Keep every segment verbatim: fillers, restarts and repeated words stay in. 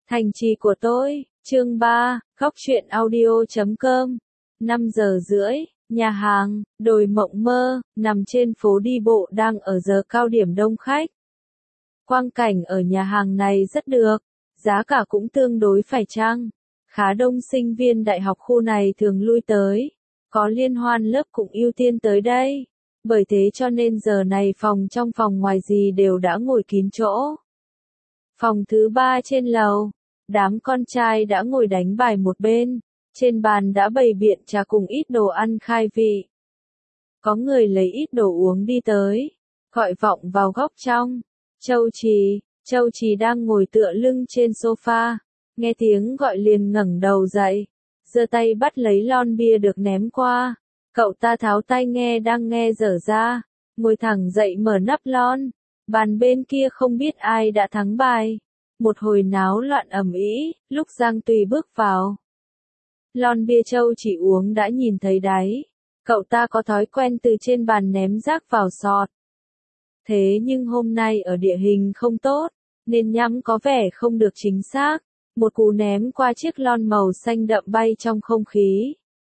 Thành trì của tôi, chương ba, góc truyện audio chấm com. năm giờ rưỡi, nhà hàng, đồi mộng mơ, nằm trên phố đi bộ đang ở giờ cao điểm đông khách. Quang cảnh ở nhà hàng này rất được, giá cả cũng tương đối phải chăng. Khá đông sinh viên đại học khu này thường lui tới, có liên hoan lớp cũng ưu tiên tới đây. Bởi thế cho nên giờ này phòng trong phòng ngoài gì đều đã ngồi kín chỗ. Phòng thứ ba trên lầu, đám con trai đã ngồi đánh bài một bên, trên bàn đã bày biện trà cùng ít đồ ăn khai vị. Có người lấy ít đồ uống đi tới, gọi vọng vào góc trong. Châu Trì, Châu Trì đang ngồi tựa lưng trên sofa, nghe tiếng gọi liền ngẩng đầu dậy, giơ tay bắt lấy lon bia được ném qua. Cậu ta tháo tai nghe đang nghe dở ra, ngồi thẳng dậy mở nắp lon. Bàn bên kia không biết ai đã thắng bài. Một hồi náo loạn ầm ĩ, lúc Giang Tùy bước vào. Lon bia Châu chỉ uống đã nhìn thấy đáy. Cậu ta có thói quen từ trên bàn ném rác vào sọt. Thế nhưng hôm nay ở địa hình không tốt, nên nhắm có vẻ không được chính xác. Một cú ném qua chiếc lon màu xanh đậm bay trong không khí.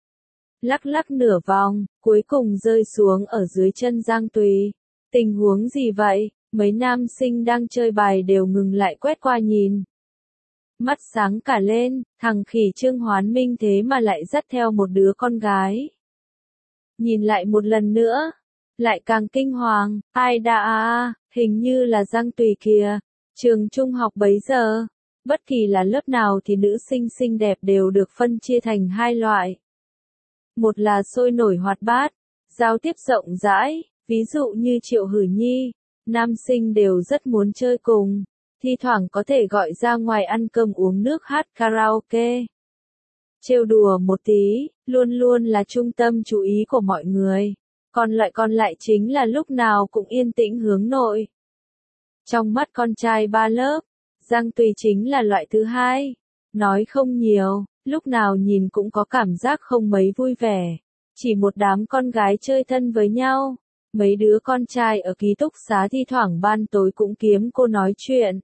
Lắc lắc nửa vòng, cuối cùng rơi xuống ở dưới chân Giang Tùy. Tình huống gì vậy? Mấy nam sinh đang chơi bài đều ngừng lại quét qua nhìn. Mắt sáng cả lên, thằng khỉ Trương Hoán Minh thế mà lại dắt theo một đứa con gái. Nhìn lại một lần nữa, lại càng kinh hoàng, ai đã à, hình như là Giang Tùy kìa. Trường trung học bấy giờ, bất kỳ là lớp nào thì nữ sinh xinh đẹp đều được phân chia thành hai loại. Một là sôi nổi hoạt bát, giao tiếp rộng rãi, ví dụ như Triệu Hử Nhi, nam sinh đều rất muốn chơi cùng, thi thoảng có thể gọi ra ngoài ăn cơm uống nước hát karaoke. Trêu đùa một tí, luôn luôn là trung tâm chú ý của mọi người, còn loại còn lại chính là lúc nào cũng yên tĩnh hướng nội. Trong mắt con trai ba lớp, Giang Tùy chính là loại thứ hai, nói không nhiều, lúc nào nhìn cũng có cảm giác không mấy vui vẻ, chỉ một đám con gái chơi thân với nhau. Mấy đứa con trai ở ký túc xá thi thoảng ban tối cũng kiếm cô nói chuyện.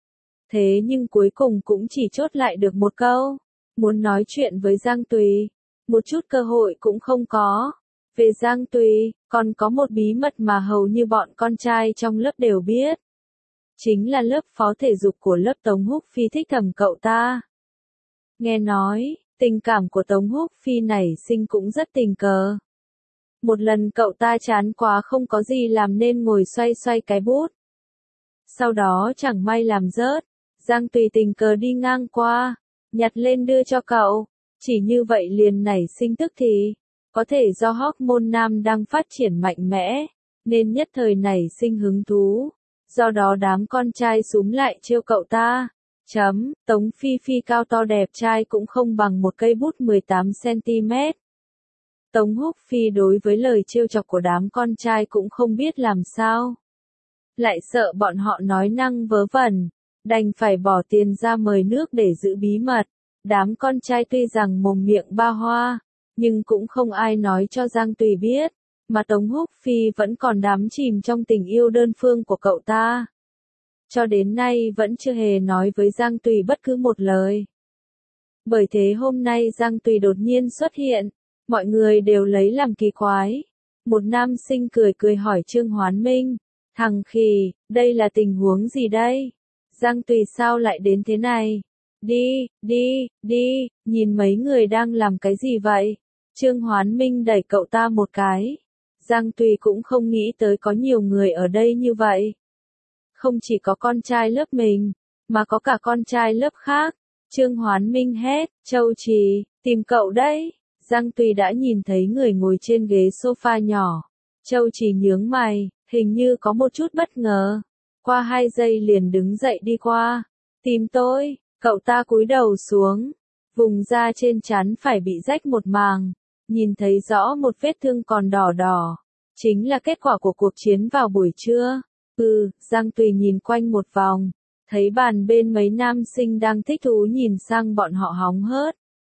Thế nhưng cuối cùng cũng chỉ chốt lại được một câu. Muốn nói chuyện với Giang Tùy. Một chút cơ hội cũng không có. Về Giang Tùy, còn có một bí mật mà hầu như bọn con trai trong lớp đều biết. Chính là lớp phó thể dục của lớp Tống Húc Phi thích thầm cậu ta. Nghe nói, tình cảm của Tống Húc Phi nảy sinh cũng rất tình cờ. Một lần cậu ta chán quá không có gì làm nên ngồi xoay xoay cái bút. Sau đó chẳng may làm rớt, Giang Tùy tình cờ đi ngang qua, nhặt lên đưa cho cậu. Chỉ như vậy liền nảy sinh tức thì, có thể do hormone nam đang phát triển mạnh mẽ, nên nhất thời nảy sinh hứng thú. Do đó đám con trai súm lại trêu cậu ta. Chấm, Tống Phi Phi cao to đẹp trai cũng không bằng một cây bút mười tám xăng ti mét. Tống Húc Phi đối với lời trêu chọc của đám con trai cũng không biết làm sao. Lại sợ bọn họ nói năng vớ vẩn, đành phải bỏ tiền ra mời nước để giữ bí mật. Đám con trai tuy rằng mồm miệng ba hoa, nhưng cũng không ai nói cho Giang Tùy biết, mà Tống Húc Phi vẫn còn đắm chìm trong tình yêu đơn phương của cậu ta. Cho đến nay vẫn chưa hề nói với Giang Tùy bất cứ một lời. Bởi thế hôm nay Giang Tùy đột nhiên xuất hiện. Mọi người đều lấy làm kỳ quái. Một nam sinh cười cười hỏi Trương Hoán Minh. Thằng khỉ, đây là tình huống gì đây? Giang Tùy sao lại đến thế này? Đi, đi, đi, nhìn mấy người đang làm cái gì vậy? Trương Hoán Minh đẩy cậu ta một cái. Giang Tùy cũng không nghĩ tới có nhiều người ở đây như vậy. Không chỉ có con trai lớp mình, mà có cả con trai lớp khác. Trương Hoán Minh hét, Châu Trì, tìm cậu đấy. Giang Tùy đã nhìn thấy người ngồi trên ghế sofa nhỏ. Châu Trì nhướng mày, hình như có một chút bất ngờ. Qua hai giây liền đứng dậy đi qua. Tìm tôi, cậu ta cúi đầu xuống. Vùng da trên trán phải bị rách một màng. Nhìn thấy rõ một vết thương còn đỏ đỏ. Chính là kết quả của cuộc chiến vào buổi trưa. Ừ, Giang Tùy nhìn quanh một vòng. Thấy bàn bên mấy nam sinh đang thích thú nhìn sang bọn họ hóng hớt.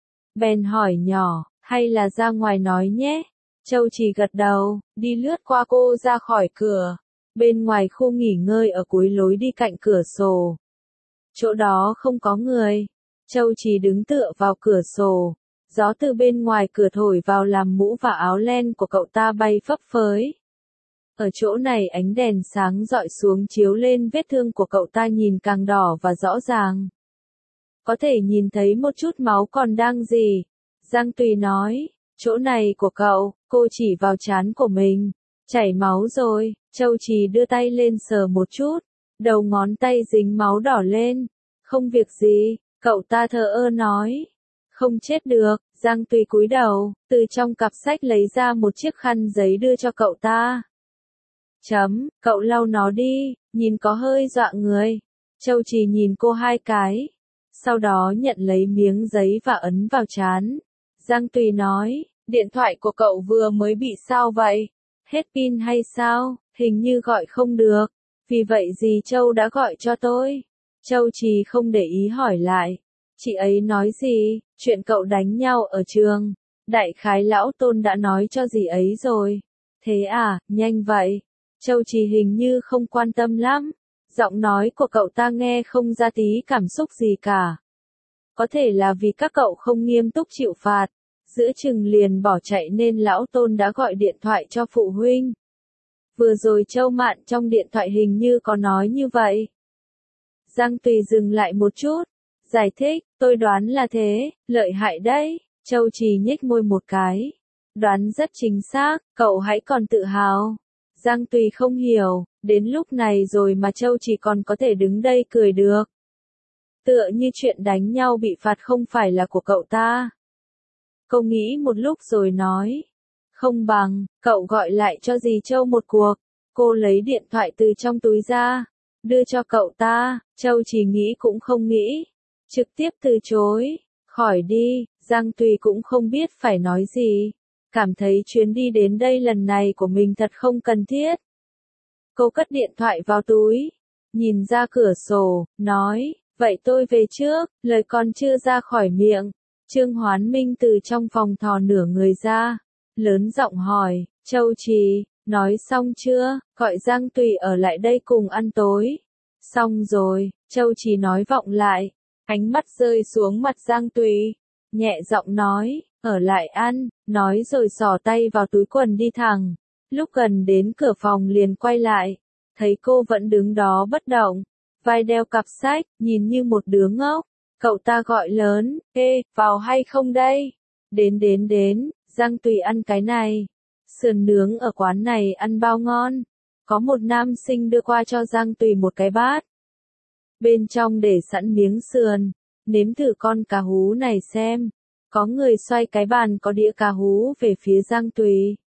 Bèn hỏi nhỏ. Hay là ra ngoài nói nhé. Châu Trì gật đầu, đi lướt qua cô ra khỏi cửa. Bên ngoài khu nghỉ ngơi ở cuối lối đi cạnh cửa sổ. Chỗ đó không có người. Châu Trì đứng tựa vào cửa sổ. Gió từ bên ngoài cửa thổi vào làm mũ và áo len của cậu ta bay phấp phới. Ở chỗ này ánh đèn sáng rọi xuống chiếu lên vết thương của cậu ta nhìn càng đỏ và rõ ràng. Có thể nhìn thấy một chút máu còn đang rỉ. Giang Tùy nói, chỗ này của cậu, cô chỉ vào trán của mình. Chảy máu rồi, Châu Trì đưa tay lên sờ một chút. Đầu ngón tay dính máu đỏ lên. Không việc gì, cậu ta thờ ơ nói. Không chết được, Giang Tùy cúi đầu, từ trong cặp sách lấy ra một chiếc khăn giấy đưa cho cậu ta. Chấm, cậu lau nó đi, nhìn có hơi dọa người. Châu Trì nhìn cô hai cái. Sau đó nhận lấy miếng giấy và ấn vào trán. Giang Tùy nói, điện thoại của cậu vừa mới bị sao vậy? Hết pin hay sao? Hình như gọi không được. Vì vậy dì Châu đã gọi cho tôi. Châu Trì không để ý hỏi lại. Chị ấy nói gì? Chuyện cậu đánh nhau ở trường. Đại khái lão Tôn đã nói cho dì ấy rồi. Thế à, nhanh vậy. Châu Trì hình như không quan tâm lắm. Giọng nói của cậu ta nghe không ra tí cảm xúc gì cả. Có thể là vì các cậu không nghiêm túc chịu phạt. Giữa chừng liền bỏ chạy nên lão Tôn đã gọi điện thoại cho phụ huynh. Vừa rồi Châu Mạn trong điện thoại hình như có nói như vậy. Giang Tùy dừng lại một chút. Giải thích, tôi đoán là thế, lợi hại đấy. Châu Trì nhếch môi một cái. Đoán rất chính xác, cậu hãy còn tự hào. Giang Tùy không hiểu, đến lúc này rồi mà Châu Trì còn có thể đứng đây cười được. Tựa như chuyện đánh nhau bị phạt không phải là của cậu ta. Cô nghĩ một lúc rồi nói. Không bằng, cậu gọi lại cho dì Châu một cuộc. Cô lấy điện thoại từ trong túi ra. Đưa cho cậu ta, Châu Trì nghĩ cũng không nghĩ. Trực tiếp từ chối. Khỏi đi, Giang Tùy cũng không biết phải nói gì. Cảm thấy chuyến đi đến đây lần này của mình thật không cần thiết. Cô cất điện thoại vào túi. Nhìn ra cửa sổ, nói, vậy tôi về trước, lời còn chưa ra khỏi miệng. Trương Hoán Minh từ trong phòng thò nửa người ra. Lớn giọng hỏi, Châu Trì, nói xong chưa, gọi Giang Tùy ở lại đây cùng ăn tối. Xong rồi, Châu Trì nói vọng lại. Ánh mắt rơi xuống mặt Giang Tùy. Nhẹ giọng nói, ở lại ăn, nói rồi xỏ tay vào túi quần đi thẳng. Lúc gần đến cửa phòng liền quay lại. Thấy cô vẫn đứng đó bất động. Vai đeo cặp sách, nhìn như một đứa ngốc. Cậu ta gọi lớn, ê, vào hay không đây? Đến đến đến, Giang Tùy ăn cái này. Sườn nướng ở quán này ăn bao ngon. Có một nam sinh đưa qua cho Giang Tùy một cái bát. Bên trong để sẵn miếng sườn. Nếm thử con cà hú này xem. Có người xoay cái bàn có đĩa cà hú về phía Giang Tùy.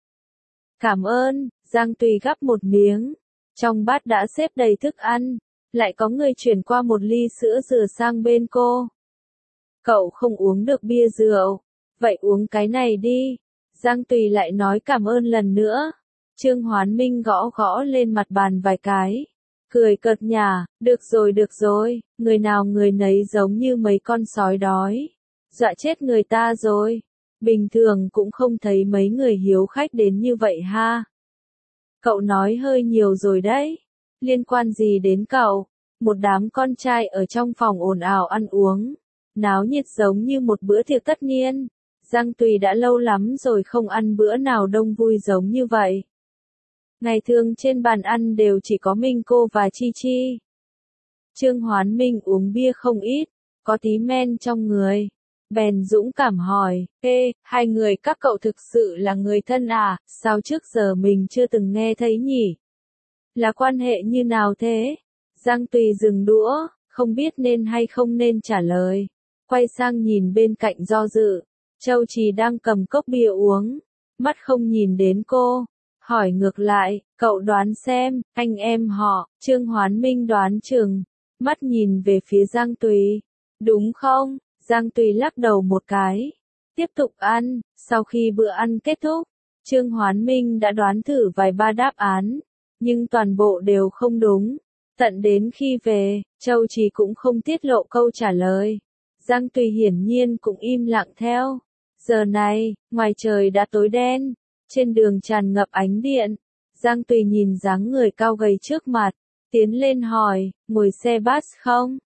Cảm ơn, Giang Tùy gắp một miếng. Trong bát đã xếp đầy thức ăn. Lại có người chuyển qua một ly sữa dừa sang bên cô. Cậu không uống được bia rượu. Vậy uống cái này đi. Giang Tùy lại nói cảm ơn lần nữa. Trương Hoán Minh gõ gõ lên mặt bàn vài cái. Cười cợt nhả, được rồi được rồi, người nào người nấy giống như mấy con sói đói. Dọa chết người ta rồi. Bình thường cũng không thấy mấy người hiếu khách đến như vậy ha. Cậu nói hơi nhiều rồi đấy. Liên quan gì đến cậu? Một đám con trai ở trong phòng ồn ào ăn uống. Náo nhiệt giống như một bữa tiệc tất niên. Giang Tùy đã lâu lắm rồi không ăn bữa nào đông vui giống như vậy. Ngày thường trên bàn ăn đều chỉ có mình cô và Chi Chi. Trương Hoán Minh uống bia không ít, có tí men trong người. Bèn dũng cảm hỏi, ê, hai người các cậu thực sự là người thân à, sao trước giờ mình chưa từng nghe thấy nhỉ? Là quan hệ như nào thế? Giang Tùy dừng đũa, không biết nên hay không nên trả lời. Quay sang nhìn bên cạnh do dự. Châu Trì đang cầm cốc bia uống. Mắt không nhìn đến cô. Hỏi ngược lại, cậu đoán xem, anh em họ, Trương Hoán Minh đoán chừng. Mắt nhìn về phía Giang Tùy. Đúng không? Giang Tùy lắc đầu một cái. Tiếp tục ăn, sau khi bữa ăn kết thúc, Trương Hoán Minh đã đoán thử vài ba đáp án. Nhưng toàn bộ đều không đúng. Tận đến khi về, Châu Trì cũng không tiết lộ câu trả lời. Giang Tùy hiển nhiên cũng im lặng theo. Giờ này, ngoài trời đã tối đen. Trên đường tràn ngập ánh điện. Giang Tùy nhìn dáng người cao gầy trước mặt. Tiến lên hỏi, ngồi xe bus không?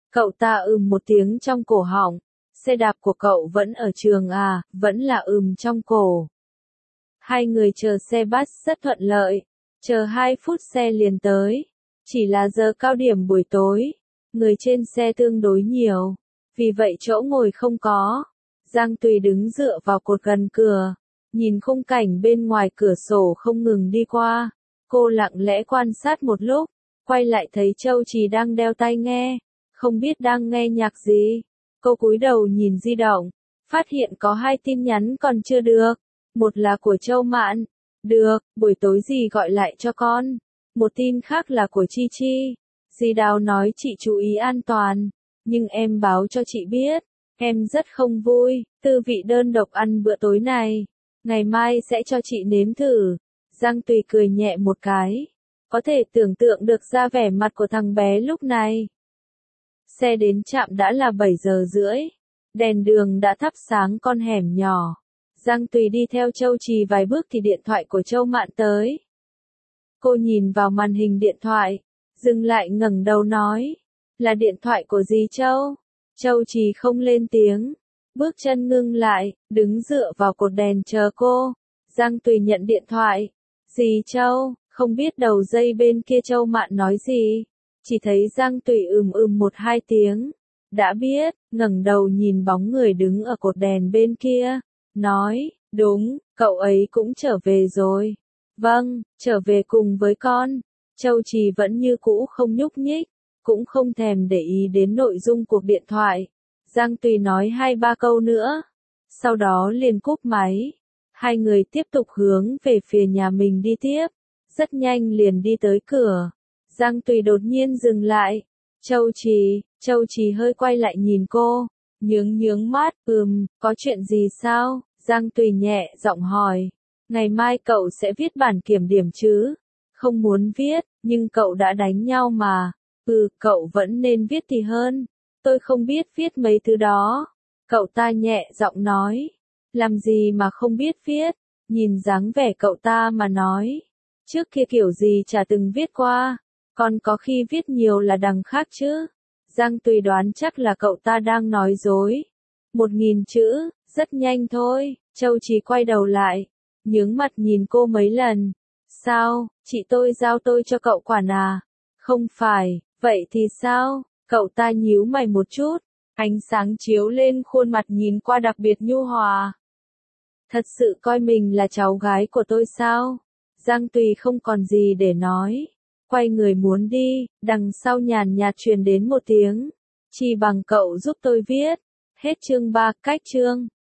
Cậu ta ừm một tiếng trong cổ họng. Xe đạp của cậu vẫn ở trường à, vẫn là ừm trong cổ. Hai người chờ xe bus rất thuận lợi. Chờ hai phút xe liền tới. Chỉ là giờ cao điểm buổi tối. Người trên xe tương đối nhiều. Vì vậy chỗ ngồi không có. Giang Tùy đứng dựa vào cột gần cửa. Nhìn khung cảnh bên ngoài cửa sổ không ngừng đi qua. Cô lặng lẽ quan sát một lúc. Quay lại thấy Châu Trì đang đeo tai nghe. Không biết đang nghe nhạc gì. Cô cúi đầu nhìn di động. Phát hiện có hai tin nhắn còn chưa được. Một là của Châu Mạn. Được, buổi tối dì gọi lại cho con. Một tin khác là của Chi Chi. Dì Đào nói chị chú ý an toàn. Nhưng em báo cho chị biết. Em rất không vui, tư vị đơn độc ăn bữa tối này. Ngày mai sẽ cho chị nếm thử. Giang Tùy cười nhẹ một cái. Có thể tưởng tượng được ra vẻ mặt của thằng bé lúc này. Xe đến trạm đã là bảy giờ rưỡi. Đèn đường đã thắp sáng con hẻm nhỏ. Giang Tùy đi theo Châu Trì vài bước thì điện thoại của Châu Mạn tới. Cô nhìn vào màn hình điện thoại. Dừng lại ngẩng đầu nói. Là điện thoại của dì Châu. Châu Trì không lên tiếng. Bước chân ngưng lại, đứng dựa vào cột đèn chờ cô. Giang Tùy nhận điện thoại. Dì Châu, không biết đầu dây bên kia Châu Mạn nói gì. Chỉ thấy Giang Tùy ừm ừm một hai tiếng. Đã biết, ngẩng đầu nhìn bóng người đứng ở cột đèn bên kia. Nói, đúng, cậu ấy cũng trở về rồi. Vâng, trở về cùng với con. Châu Trì vẫn như cũ không nhúc nhích. Cũng không thèm để ý đến nội dung cuộc điện thoại. Giang Tùy nói hai ba câu nữa. Sau đó liền cúp máy. Hai người tiếp tục hướng về phía nhà mình đi tiếp. Rất nhanh liền đi tới cửa. Giang Tùy đột nhiên dừng lại. Châu Trì, Châu Trì hơi quay lại nhìn cô. Nhướng nhướng mắt, ừm, có chuyện gì sao? Giang Tùy nhẹ giọng hỏi. Ngày mai cậu sẽ viết bản kiểm điểm chứ? Không muốn viết, nhưng cậu đã đánh nhau mà. Ừ, cậu vẫn nên viết thì hơn. Tôi không biết viết mấy thứ đó. Cậu ta nhẹ giọng nói. Làm gì mà không biết viết? Nhìn dáng vẻ cậu ta mà nói. Trước kia kiểu gì chả từng viết qua. Còn có khi viết nhiều là đằng khác chứ. Giang Tùy đoán chắc là cậu ta đang nói dối. Một nghìn chữ, rất nhanh thôi. Châu Trì quay đầu lại. Nhướng mặt nhìn cô mấy lần. Sao, chị tôi giao tôi cho cậu quản à? Không phải. Vậy thì sao? Cậu ta nhíu mày một chút. Ánh sáng chiếu lên khuôn mặt nhìn qua đặc biệt nhu hòa. Thật sự coi mình là cháu gái của tôi sao? Giang Tùy không còn gì để nói. Quay người muốn đi, đằng sau nhàn nhạt truyền đến một tiếng. Chỉ bằng cậu giúp tôi viết. Hết chương ba, cách chương.